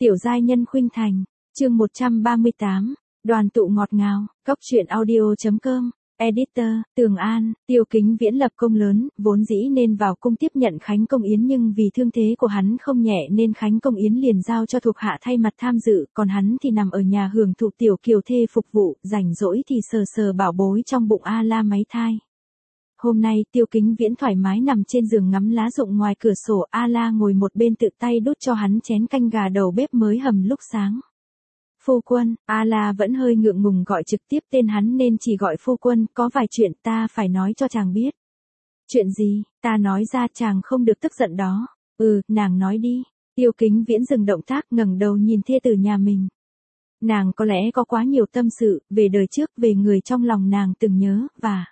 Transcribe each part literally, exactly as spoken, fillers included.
Tiểu giai nhân khuynh thành, chương một trăm ba mươi tám, đoàn tụ ngọt ngào, cốc truyện audio.com, editor, Tường An, Tiêu Kính Viễn lập công lớn, vốn dĩ nên vào cung tiếp nhận Khánh Công Yến nhưng vì thương thế của hắn không nhẹ nên Khánh Công Yến liền giao cho thuộc hạ thay mặt tham dự, còn hắn thì nằm ở nhà hưởng thụ tiểu kiều thê phục vụ, rảnh rỗi thì sờ sờ bảo bối trong bụng A La máy thai. Hôm nay Tiêu Kính Viễn thoải mái nằm trên giường ngắm lá rụng ngoài cửa sổ, A La ngồi một bên tự tay đút cho hắn chén canh gà đầu bếp mới hầm lúc sáng. Phu quân, A La vẫn hơi ngượng ngùng gọi trực tiếp tên hắn nên chỉ gọi phu quân, có vài chuyện ta phải nói cho chàng biết. Chuyện gì, ta nói ra chàng không được tức giận đó. Ừ, nàng nói đi. Tiêu Kính Viễn dừng động tác ngẩng đầu nhìn thê tử nhà mình. Nàng có lẽ có quá nhiều tâm sự, về đời trước, về người trong lòng nàng từng nhớ, và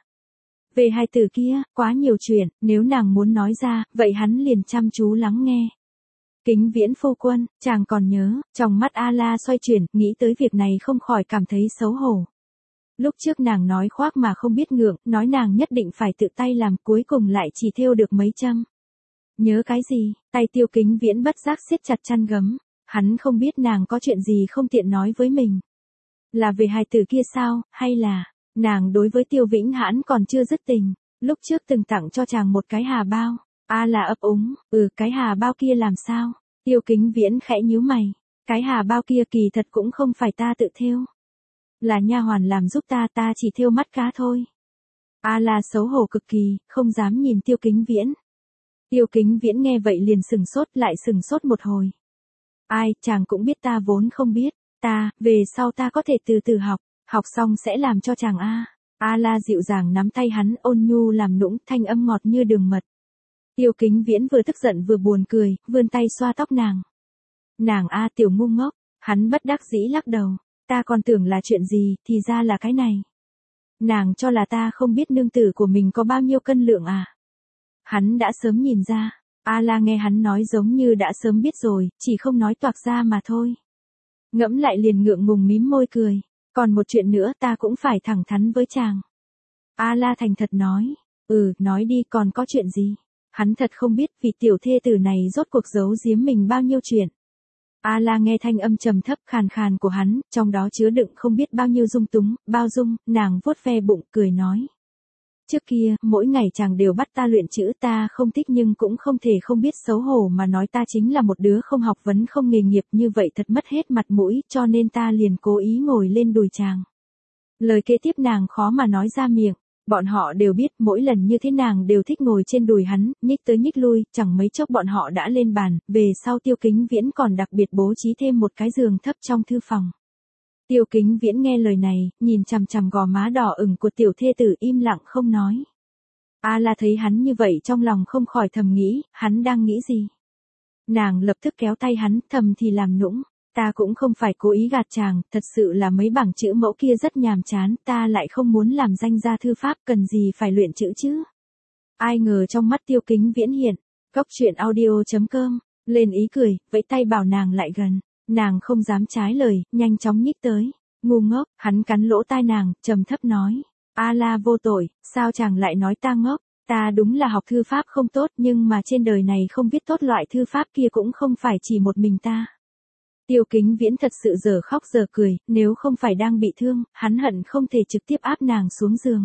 về hai từ kia, quá nhiều chuyện, nếu nàng muốn nói ra, vậy hắn liền chăm chú lắng nghe. Kính Viễn phu quân, chàng còn nhớ, trong mắt A La xoay chuyển, nghĩ tới việc này không khỏi cảm thấy xấu hổ. Lúc trước nàng nói khoác mà không biết ngượng, nói nàng nhất định phải tự tay làm, cuối cùng lại chỉ thêu được mấy châm. Nhớ cái gì, tay Tiêu Kính Viễn bất giác siết chặt chăn gấm, hắn không biết nàng có chuyện gì không tiện nói với mình. Là về hai từ kia sao, hay là nàng đối với Tiêu Vĩnh Hãn còn chưa dứt tình, lúc trước từng tặng cho chàng một cái hà bao. A La ấp úng, ừ cái hà bao kia làm sao? Tiêu Kính Viễn khẽ nhíu mày, cái hà bao kia kỳ thật cũng không phải ta tự thêu. Là nha hoàn làm giúp ta, ta chỉ thêu mắt cá thôi. A La xấu hổ cực kỳ, không dám nhìn Tiêu Kính Viễn. Tiêu Kính Viễn nghe vậy liền sừng sốt, lại sừng sốt một hồi. Ai, chàng cũng biết ta vốn không biết, ta, về sau ta có thể từ từ học, học xong sẽ làm cho chàng a. A La dịu dàng nắm tay hắn, ôn nhu làm nũng, thanh âm ngọt như đường mật. Tiêu Kính Viễn vừa tức giận vừa buồn cười, vươn tay xoa tóc nàng. Nàng a tiểu ngu ngốc, hắn bất đắc dĩ lắc đầu, ta còn tưởng là chuyện gì, thì ra là cái này. Nàng cho là ta không biết nương tử của mình có bao nhiêu cân lượng à. Hắn đã sớm nhìn ra, A La nghe hắn nói giống như đã sớm biết rồi, chỉ không nói toạc ra mà thôi. Ngẫm lại liền ngượng ngùng mím môi cười, còn một chuyện nữa ta cũng phải thẳng thắn với chàng. A La thành thật nói, ừ, nói đi còn có chuyện gì. Hắn thật không biết vì tiểu thê tử này rốt cuộc giấu giếm mình bao nhiêu chuyện. A La nghe thanh âm trầm thấp khàn khàn của hắn, trong đó chứa đựng không biết bao nhiêu dung túng, bao dung, nàng vuốt ve bụng, cười nói. Trước kia, mỗi ngày chàng đều bắt ta luyện chữ, ta không thích nhưng cũng không thể không biết xấu hổ mà nói ta chính là một đứa không học vấn không nghề nghiệp, như vậy thật mất hết mặt mũi, cho nên ta liền cố ý ngồi lên đùi chàng. Lời kế tiếp nàng khó mà nói ra miệng. Bọn họ đều biết mỗi lần như thế nàng đều thích ngồi trên đùi hắn, nhích tới nhích lui, chẳng mấy chốc bọn họ đã lên bàn, về sau Tiêu Kính Viễn còn đặc biệt bố trí thêm một cái giường thấp trong thư phòng. Tiêu Kính Viễn nghe lời này, nhìn chằm chằm gò má đỏ ửng của tiểu thê tử im lặng không nói. A La thấy hắn như vậy trong lòng không khỏi thầm nghĩ, hắn đang nghĩ gì? Nàng lập tức kéo tay hắn, thầm thì làm nũng. Ta cũng không phải cố ý gạt chàng, thật sự là mấy bảng chữ mẫu kia rất nhàm chán, ta lại không muốn làm danh gia thư pháp, cần gì phải luyện chữ chứ. Ai ngờ trong mắt Tiêu Kính Viễn hiện, cốc truyện audio.com, lên ý cười, vẫy tay bảo nàng lại gần, nàng không dám trái lời, nhanh chóng nhích tới, ngu ngốc, hắn cắn lỗ tai nàng, trầm thấp nói, A La vô tội, sao chàng lại nói ta ngốc, ta đúng là học thư pháp không tốt nhưng mà trên đời này không biết tốt loại thư pháp kia cũng không phải chỉ một mình ta. Tiêu Kính Viễn thật sự giờ khóc giờ cười, nếu không phải đang bị thương, hắn hận không thể trực tiếp áp nàng xuống giường.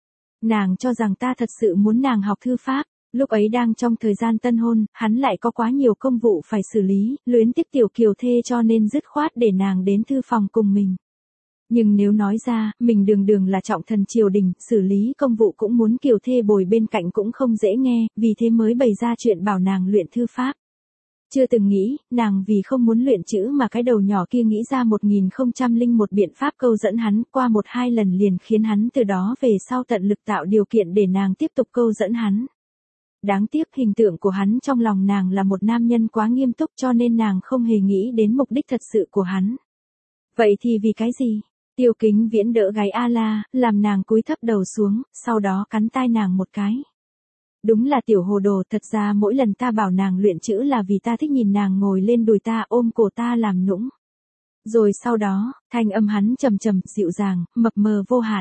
Nàng cho rằng ta thật sự muốn nàng học thư pháp, lúc ấy đang trong thời gian tân hôn, hắn lại có quá nhiều công vụ phải xử lý, luyến tiếc tiểu kiều thê cho nên dứt khoát để nàng đến thư phòng cùng mình. Nhưng nếu nói ra, mình đường đường là trọng thần triều đình, xử lý công vụ cũng muốn kiều thê bồi bên cạnh cũng không dễ nghe, vì thế mới bày ra chuyện bảo nàng luyện thư pháp. Chưa từng nghĩ, nàng vì không muốn luyện chữ mà cái đầu nhỏ kia nghĩ ra một nghìn không trăm lẻ một biện pháp câu dẫn hắn, qua một hai lần liền khiến hắn từ đó về sau tận lực tạo điều kiện để nàng tiếp tục câu dẫn hắn. Đáng tiếc hình tượng của hắn trong lòng nàng là một nam nhân quá nghiêm túc cho nên nàng không hề nghĩ đến mục đích thật sự của hắn. Vậy thì vì cái gì? Tiêu Kính Viễn đỡ gáy A La, làm nàng cúi thấp đầu xuống, sau đó cắn tai nàng một cái. Đúng là tiểu hồ đồ, thật ra mỗi lần ta bảo nàng luyện chữ là vì ta thích nhìn nàng ngồi lên đùi ta ôm cổ ta làm nũng. Rồi sau đó, thanh âm hắn trầm trầm, dịu dàng, mập mờ vô hạn.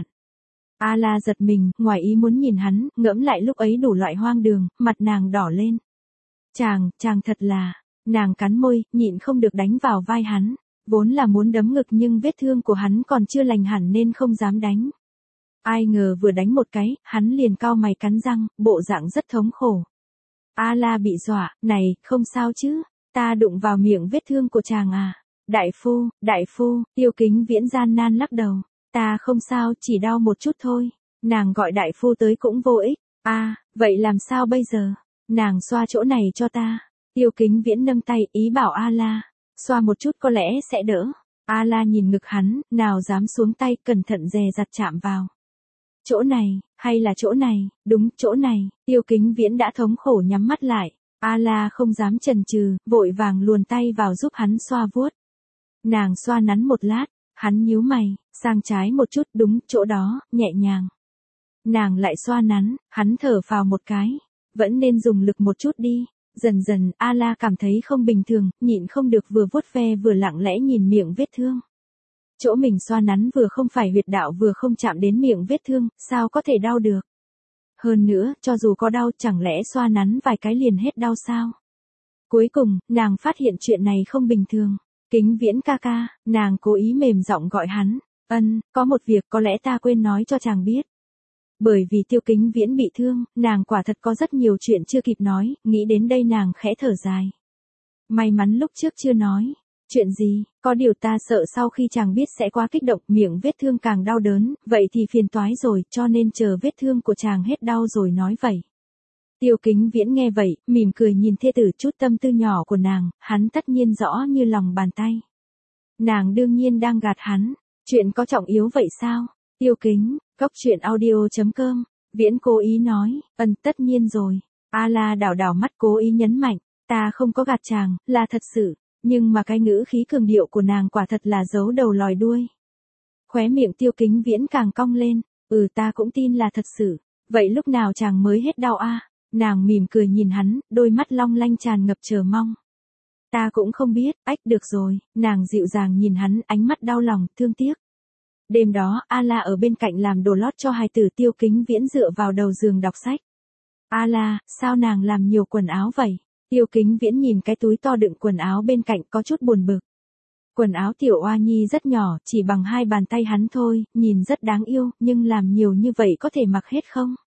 A La giật mình, ngoài ý muốn nhìn hắn, ngẫm lại lúc ấy đủ loại hoang đường, mặt nàng đỏ lên. Chàng, chàng thật là, Nàng cắn môi, nhịn không được đánh vào vai hắn. Vốn là muốn đấm ngực nhưng vết thương của hắn còn chưa lành hẳn nên không dám đánh. Ai ngờ vừa đánh một cái, hắn liền cau mày cắn răng, bộ dạng rất thống khổ. A La bị dọa, này, không sao chứ, ta đụng vào miệng vết thương của chàng à. Đại phu, đại phu, Tiêu Kính Viễn gian nan lắc đầu. Ta không sao, chỉ đau một chút thôi. Nàng gọi đại phu tới cũng vô ích. A, à, vậy làm sao bây giờ? Nàng xoa chỗ này cho ta. Tiêu Kính Viễn nâng tay, ý bảo A La. Xoa một chút có lẽ sẽ đỡ. A La nhìn ngực hắn, nào dám xuống tay, cẩn thận dè dặt chạm vào. Chỗ này, hay là chỗ này, đúng, chỗ này, Tiêu Kính Viễn đã thống khổ nhắm mắt lại. A La không dám chần chừ, vội vàng luồn tay vào giúp hắn xoa vuốt. Nàng xoa nắn một lát, hắn nhíu mày, sang trái một chút, đúng, chỗ đó, nhẹ nhàng. Nàng lại xoa nắn, hắn thở phào một cái, vẫn nên dùng lực một chút đi. Dần dần, A La cảm thấy không bình thường, nhịn không được vừa vuốt ve vừa lặng lẽ nhìn miệng vết thương. Chỗ mình xoa nắn vừa không phải huyệt đạo vừa không chạm đến miệng vết thương, sao có thể đau được. Hơn nữa, cho dù có đau, chẳng lẽ xoa nắn vài cái liền hết đau sao? Cuối cùng, nàng phát hiện chuyện này không bình thường. Kính Viễn ca ca, nàng cố ý mềm giọng gọi hắn. Ân, có một việc có lẽ ta quên nói cho chàng biết. Bởi vì Tiêu Kính Viễn bị thương, nàng quả thật có rất nhiều chuyện chưa kịp nói, nghĩ đến đây nàng khẽ thở dài. May mắn lúc trước chưa nói. Chuyện gì, có điều ta sợ sau khi chàng biết sẽ quá kích động, miệng vết thương càng đau đớn, vậy thì phiền toái rồi, cho nên chờ vết thương của chàng hết đau rồi nói vậy. Tiêu Kính Viễn nghe vậy, mỉm cười nhìn thê tử, chút tâm tư nhỏ của nàng, hắn tất nhiên rõ như lòng bàn tay. Nàng đương nhiên đang gạt hắn, chuyện có trọng yếu vậy sao? Tiêu Kính, Cốc Truyện Audio chấm com, Viễn cố ý nói, ân tất nhiên rồi. A La đảo đảo mắt cố ý nhấn mạnh, ta không có gạt chàng, là thật sự. Nhưng mà cái ngữ khí cường điệu của nàng quả thật là giấu đầu lòi đuôi. Khóe miệng Tiêu Kính Viễn càng cong lên, ừ ta cũng tin là thật sự. Vậy lúc nào chàng mới hết đau a? À? Nàng mỉm cười nhìn hắn, đôi mắt long lanh tràn ngập chờ mong. Ta cũng không biết, ách được rồi, nàng dịu dàng nhìn hắn, ánh mắt đau lòng, thương tiếc. Đêm đó, A La ở bên cạnh làm đồ lót cho hài tử, Tiêu Kính Viễn dựa vào đầu giường đọc sách. A La, sao nàng làm nhiều quần áo vậy? Tiêu Kính Viễn nhìn cái túi to đựng quần áo bên cạnh có chút buồn bực. Quần áo tiểu oa nhi rất nhỏ, chỉ bằng hai bàn tay hắn thôi, nhìn rất đáng yêu, nhưng làm nhiều như vậy có thể mặc hết không?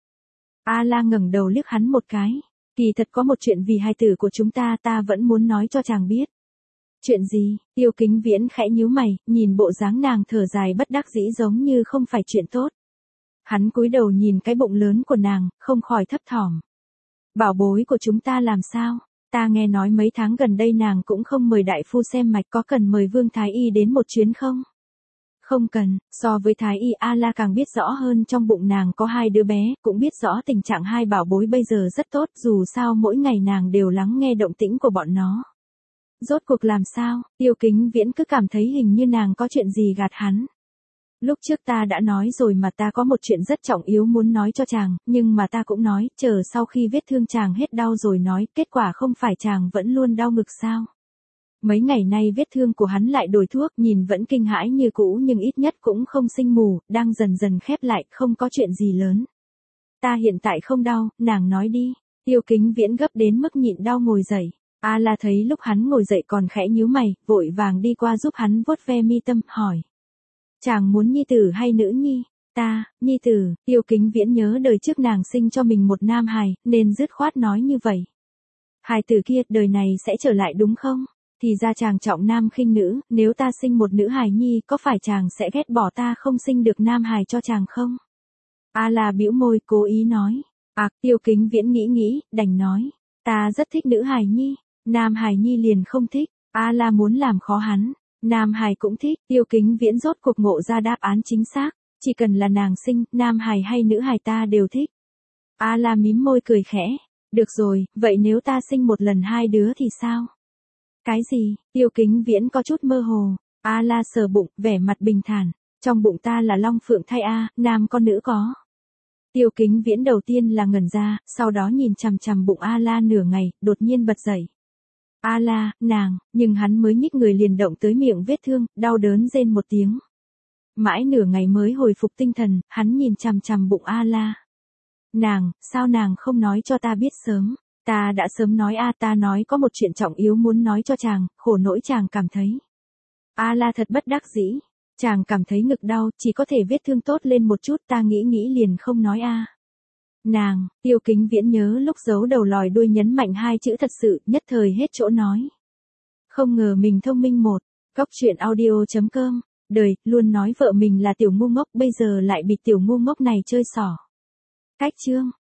A La ngẩng đầu liếc hắn một cái. Kỳ thật có một chuyện vì hài tử của chúng ta ta vẫn muốn nói cho chàng biết. Chuyện gì? Tiêu Kính Viễn khẽ nhíu mày, nhìn bộ dáng nàng thở dài bất đắc dĩ giống như không phải chuyện tốt. Hắn cúi đầu nhìn cái bụng lớn của nàng, không khỏi thấp thỏm. Bảo bối của chúng ta làm sao? Ta nghe nói mấy tháng gần đây nàng cũng không mời đại phu xem mạch, có cần mời Vương Thái Y đến một chuyến không? Không cần, so với Thái Y A La càng biết rõ hơn trong bụng nàng có hai đứa bé, cũng biết rõ tình trạng hai bảo bối bây giờ rất tốt, dù sao mỗi ngày nàng đều lắng nghe động tĩnh của bọn nó. Rốt cuộc làm sao, Tiêu Kính Viễn cứ cảm thấy hình như nàng có chuyện gì gạt hắn. Lúc trước ta đã nói rồi mà, ta có một chuyện rất trọng yếu muốn nói cho chàng, nhưng mà ta cũng nói, chờ sau khi vết thương chàng hết đau rồi nói, kết quả không phải chàng vẫn luôn đau ngực sao. Mấy ngày nay vết thương của hắn lại đổi thuốc, nhìn vẫn kinh hãi như cũ nhưng ít nhất cũng không sưng mù, đang dần dần khép lại, không có chuyện gì lớn. Ta hiện tại không đau, nàng nói đi. Tiêu Kính Viễn gấp đến mức nhịn đau ngồi dậy. A La thấy lúc hắn ngồi dậy còn khẽ nhíu mày, vội vàng đi qua giúp hắn vuốt ve mi tâm, hỏi. Chàng muốn nhi tử hay nữ nhi? Ta, nhi tử. Tiêu Kính Viễn nhớ đời trước nàng sinh cho mình một nam hài, nên dứt khoát nói như vậy. Hài tử kia, đời này sẽ trở lại đúng không? Thì ra chàng trọng nam khinh nữ, nếu ta sinh một nữ hài nhi, có phải chàng sẽ ghét bỏ ta không sinh được nam hài cho chàng không? A La bĩu môi, cố ý nói. À, Tiêu Kính Viễn nghĩ nghĩ, đành nói. Ta rất thích nữ hài nhi, nam hài nhi liền không thích. A La muốn làm khó hắn. Nam hài cũng thích, Tiêu Kính Viễn rốt cuộc ngộ ra đáp án chính xác, chỉ cần là nàng sinh, nam hài hay nữ hài ta đều thích. A La mím môi cười khẽ, được rồi, vậy nếu ta sinh một lần hai đứa thì sao? Cái gì? Tiêu Kính Viễn có chút mơ hồ. A La sờ bụng, vẻ mặt bình thản, trong bụng ta là long phượng thai a, nam con nữ có. Tiêu Kính Viễn đầu tiên là ngẩn ra, sau đó nhìn chằm chằm bụng A La nửa ngày, đột nhiên bật dậy. A La, nàng, nhưng hắn mới nhích người liền động tới miệng vết thương, đau đớn rên một tiếng. Mãi nửa ngày mới hồi phục tinh thần, hắn nhìn chằm chằm bụng A La. Nàng, sao nàng không nói cho ta biết sớm, Ta đã sớm nói a ta nói có một chuyện trọng yếu muốn nói cho chàng, khổ nỗi chàng cảm thấy. A la thật bất đắc dĩ. Chàng cảm thấy ngực đau, chỉ có thể vết thương tốt lên một chút, ta nghĩ nghĩ liền không nói a. Nàng, Tiêu Kính Viễn nhớ lúc giấu đầu lòi đuôi nhấn mạnh hai chữ thật sự, nhất thời hết chỗ nói. Không ngờ mình thông minh một. Cóc truyện audio chấm com. Đời, luôn nói vợ mình là tiểu ngu ngốc, bây giờ lại bị tiểu ngu ngốc này chơi xỏ. Cách chương.